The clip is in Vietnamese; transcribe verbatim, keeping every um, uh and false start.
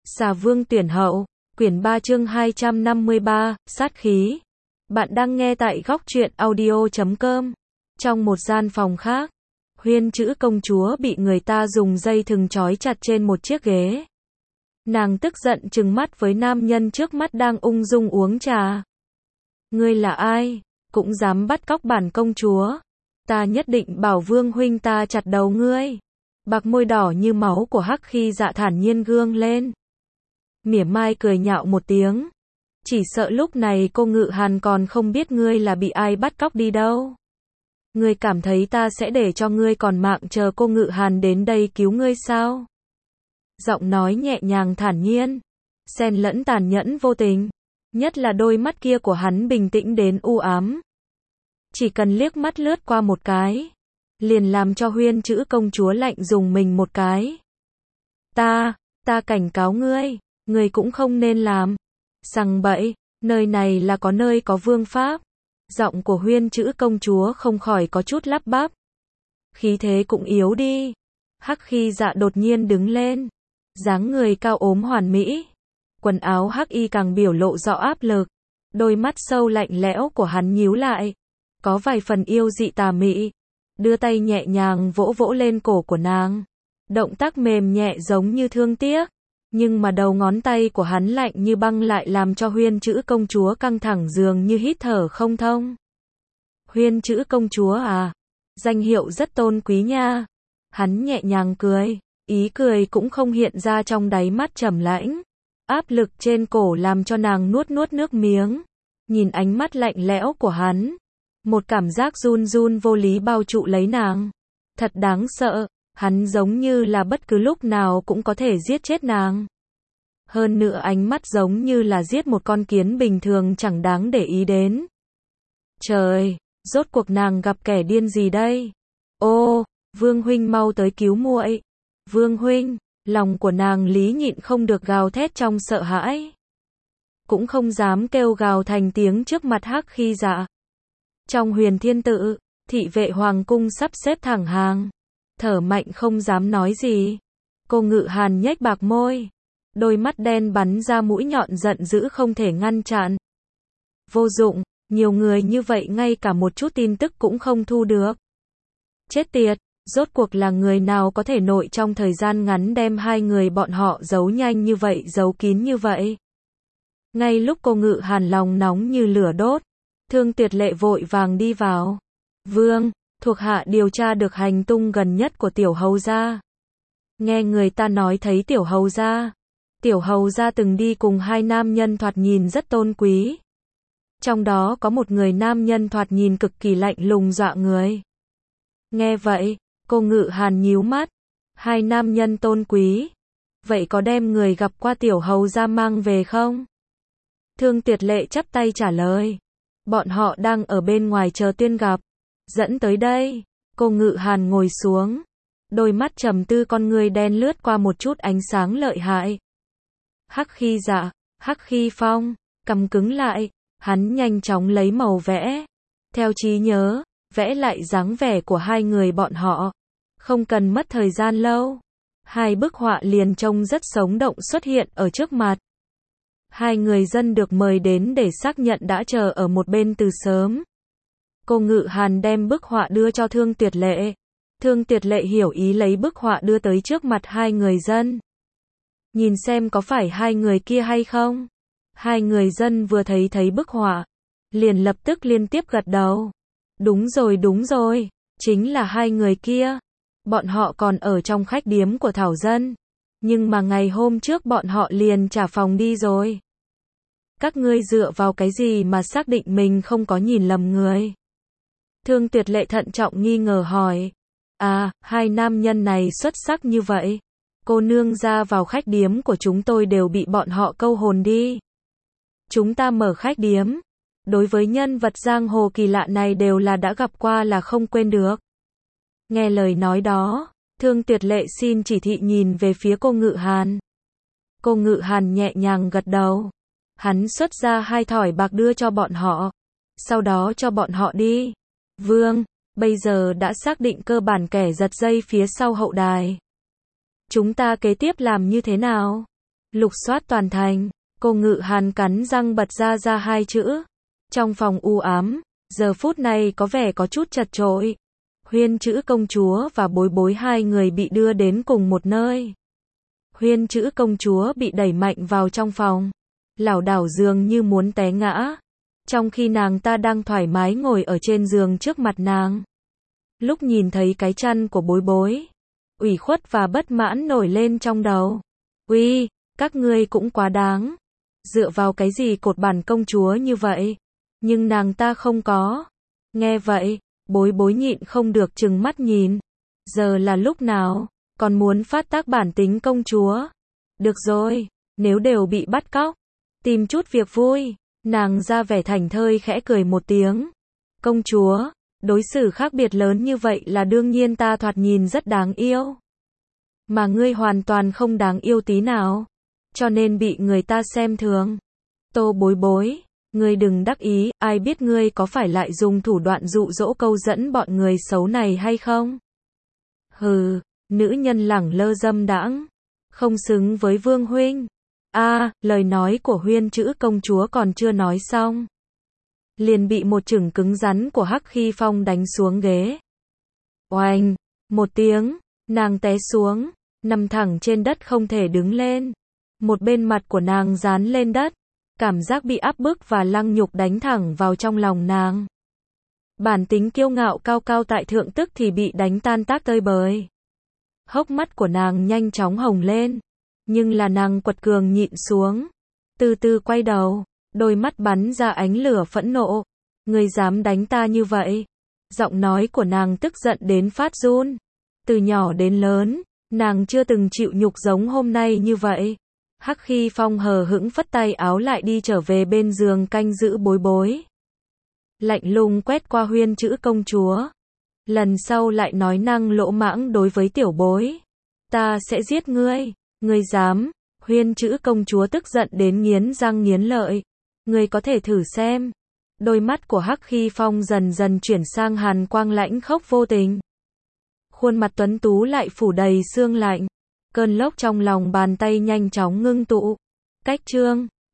Xà Vương tuyển hậu, quyển ba chương hai trăm năm mươi ba, sát khí. Bạn đang nghe tại góc truyện audio chấm com. Trong một gian phòng khác, Huyên Chữ công chúa bị người ta dùng dây thừng trói chặt trên một chiếc ghế. Nàng tức giận trừng mắt với nam nhân trước mắt đang ung dung uống trà. Ngươi là ai, cũng dám bắt cóc bản công chúa? Ta nhất định bảo Vương huynh ta chặt đầu ngươi. Bạc môi đỏ như máu của Hắc Khi Dạ thản nhiên gương lên. Mỉa mai cười nhạo một tiếng. Chỉ sợ lúc này cô Ngự Hàn còn không biết ngươi là bị ai bắt cóc đi đâu. Ngươi cảm thấy ta sẽ để cho ngươi còn mạng chờ cô Ngự Hàn đến đây cứu ngươi sao? Giọng nói nhẹ nhàng thản nhiên, xen lẫn tàn nhẫn vô tình. Nhất là đôi mắt kia của hắn bình tĩnh đến u ám. Chỉ cần liếc mắt lướt qua một cái, liền làm cho Huyên Chữ công chúa lạnh dùng mình một cái. Ta, ta cảnh cáo ngươi, ngươi cũng không nên làm. Sằng bậy, nơi này là có nơi có vương pháp. Giọng của Huyên Chữ công chúa không khỏi có chút lắp bắp. Khí thế cũng yếu đi. Hắc Khi Dạ đột nhiên đứng lên. Dáng người cao ốm hoàn mỹ. Quần áo hắc y càng biểu lộ rõ áp lực. Đôi mắt sâu lạnh lẽo của hắn nhíu lại. Có vài phần yêu dị tà mị. Đưa tay nhẹ nhàng vỗ vỗ lên cổ của nàng. Động tác mềm nhẹ giống như thương tiếc. Nhưng mà đầu ngón tay của hắn lạnh như băng lại làm cho Huyên Chữ công chúa căng thẳng dường như hít thở không thông. Huyên Chữ công chúa à? Danh hiệu rất tôn quý nha. Hắn nhẹ nhàng cười. Ý cười cũng không hiện ra trong đáy mắt trầm lãnh. Áp lực trên cổ làm cho nàng nuốt nuốt nước miếng. Nhìn ánh mắt lạnh lẽo của hắn. Một cảm giác run run vô lý bao trụ lấy nàng. Thật đáng sợ, hắn giống như là bất cứ lúc nào cũng có thể giết chết nàng. Hơn nữa ánh mắt giống như là giết một con kiến bình thường chẳng đáng để ý đến. Trời, rốt cuộc nàng gặp kẻ điên gì đây? Ô, Vương huynh mau tới cứu muội. Vương huynh, lòng của nàng Lý nhịn không được gào thét trong sợ hãi. Cũng không dám kêu gào thành tiếng trước mặt Hắc Khi Dạ. Trong Huyền Thiên Tự, thị vệ hoàng cung sắp xếp thẳng hàng. Thở mạnh không dám nói gì. Cô Ngự Hàn nhếch bạc môi. Đôi mắt đen bắn ra mũi nhọn giận dữ không thể ngăn chặn. Vô dụng, nhiều người như vậy ngay cả một chút tin tức cũng không thu được. Chết tiệt, rốt cuộc là người nào có thể nội trong thời gian ngắn đem hai người bọn họ giấu nhanh như vậy, giấu kín như vậy. Ngay lúc cô Ngự Hàn lòng nóng như lửa đốt, Thương Tuyệt Lệ vội vàng đi vào. Vương, thuộc hạ điều tra được hành tung gần nhất của tiểu hầu gia. Nghe người ta nói thấy tiểu hầu gia. Tiểu hầu gia từng đi cùng hai nam nhân thoạt nhìn rất tôn quý. Trong đó có một người nam nhân thoạt nhìn cực kỳ lạnh lùng dọa người. Nghe vậy, cô Ngự Hàn nhíu mắt. Hai nam nhân tôn quý. Vậy có đem người gặp qua tiểu hầu gia mang về không? Thương Tuyệt Lệ chắp tay trả lời. Bọn họ đang ở bên ngoài chờ tiên gặp. Dẫn tới đây. Cô Ngự Hàn ngồi xuống. Đôi mắt trầm tư con người đen lướt qua một chút ánh sáng lợi hại. Hắc Khi Dạ, Hắc Khi Phong, cằm cứng lại. Hắn nhanh chóng lấy màu vẽ. Theo trí nhớ, vẽ lại dáng vẻ của hai người bọn họ. Không cần mất thời gian lâu. Hai bức họa liền trông rất sống động xuất hiện ở trước mặt. Hai người dân được mời đến để xác nhận đã chờ ở một bên từ sớm. Cô Ngự Hàn đem bức họa đưa cho Thương Tuyệt Lệ. Thương Tuyệt Lệ hiểu ý lấy bức họa đưa tới trước mặt hai người dân. Nhìn xem có phải hai người kia hay không? Hai người dân vừa thấy thấy bức họa, liền lập tức liên tiếp gật đầu. Đúng rồi đúng rồi, chính là hai người kia. Bọn họ còn ở trong khách điếm của Thảo Dân. Nhưng mà ngày hôm trước bọn họ liền trả phòng đi rồi. Các ngươi dựa vào cái gì mà xác định mình không có nhìn lầm người? Thương Tuyệt Lệ thận trọng nghi ngờ hỏi. À, hai nam nhân này xuất sắc như vậy. Cô nương ra vào khách điếm của chúng tôi đều bị bọn họ câu hồn đi. Chúng ta mở khách điếm. Đối với nhân vật giang hồ kỳ lạ này đều là đã gặp qua là không quên được. Nghe lời nói đó, Thương Tuyệt Lệ xin chỉ thị nhìn về phía cô Ngự Hàn. Cô Ngự Hàn nhẹ nhàng gật đầu. Hắn xuất ra hai thỏi bạc đưa cho bọn họ. Sau đó cho bọn họ đi. Vương, bây giờ đã xác định cơ bản kẻ giật dây phía sau hậu đài. Chúng ta kế tiếp làm như thế nào? Lục soát toàn thành. Cô Ngự Hàn cắn răng bật ra ra hai chữ. Trong phòng u ám, giờ phút này có vẻ có chút chật chội. Huyên Trữ công chúa và Bối Bối hai người bị đưa đến cùng một nơi. Huyên Trữ công chúa bị đẩy mạnh vào trong phòng, lảo đảo dường như muốn té ngã, trong khi nàng ta đang thoải mái ngồi ở trên giường trước mặt nàng. Lúc nhìn thấy cái chăn của Bối Bối, ủy khuất và bất mãn nổi lên trong đầu. Uy, các ngươi cũng quá đáng. Dựa vào cái gì cột bản công chúa như vậy? Nhưng nàng ta không có. Nghe vậy, Bối Bối nhịn không được trừng mắt nhìn. Giờ là lúc nào? Còn muốn phát tác bản tính công chúa? Được rồi, nếu đều bị bắt cóc, tìm chút việc vui. Nàng ra vẻ thảnh thơi khẽ cười một tiếng. Công chúa, đối xử khác biệt lớn như vậy là đương nhiên, ta thoạt nhìn rất đáng yêu. Mà ngươi hoàn toàn không đáng yêu tí nào, cho nên bị người ta xem thường. Tô Bối Bối, ngươi đừng đắc ý, ai biết ngươi có phải lại dùng thủ đoạn dụ dỗ câu dẫn bọn người xấu này hay không? Hừ, nữ nhân lẳng lơ dâm đãng, không xứng với vương huynh. A, à, lời nói của Huyên Trữ công chúa còn chưa nói xong, liền bị một chưởng cứng rắn của Hắc Khi Phong đánh xuống ghế. Oanh, một tiếng, nàng té xuống, nằm thẳng trên đất không thể đứng lên. Một bên mặt của nàng dán lên đất, cảm giác bị áp bức và lăng nhục đánh thẳng vào trong lòng nàng. Bản tính kiêu ngạo cao cao tại thượng tức thì bị đánh tan tác tơi bời. Hốc mắt của nàng nhanh chóng hồng lên, nhưng là nàng quật cường nhịn xuống, từ từ quay đầu, đôi mắt bắn ra ánh lửa phẫn nộ. Ngươi dám đánh ta như vậy? Giọng nói của nàng tức giận đến phát run. Từ nhỏ đến lớn, nàng chưa từng chịu nhục giống hôm nay như vậy. Hắc Khi Phong hờ hững phất tay áo lại đi trở về bên giường canh giữ Bối Bối. Lạnh lùng quét qua Huyên Trữ công chúa. Lần sau lại nói năng lỗ mãng đối với tiểu bối, ta sẽ giết ngươi. Ngươi dám? Huyên Trữ công chúa tức giận đến nghiến răng nghiến lợi. Ngươi có thể thử xem. Đôi mắt của Hắc Khi Phong dần dần chuyển sang hàn quang lãnh khốc vô tình. Khuôn mặt tuấn tú lại phủ đầy sương lạnh. Cơn lốc trong lòng bàn tay nhanh chóng ngưng tụ. Cách chương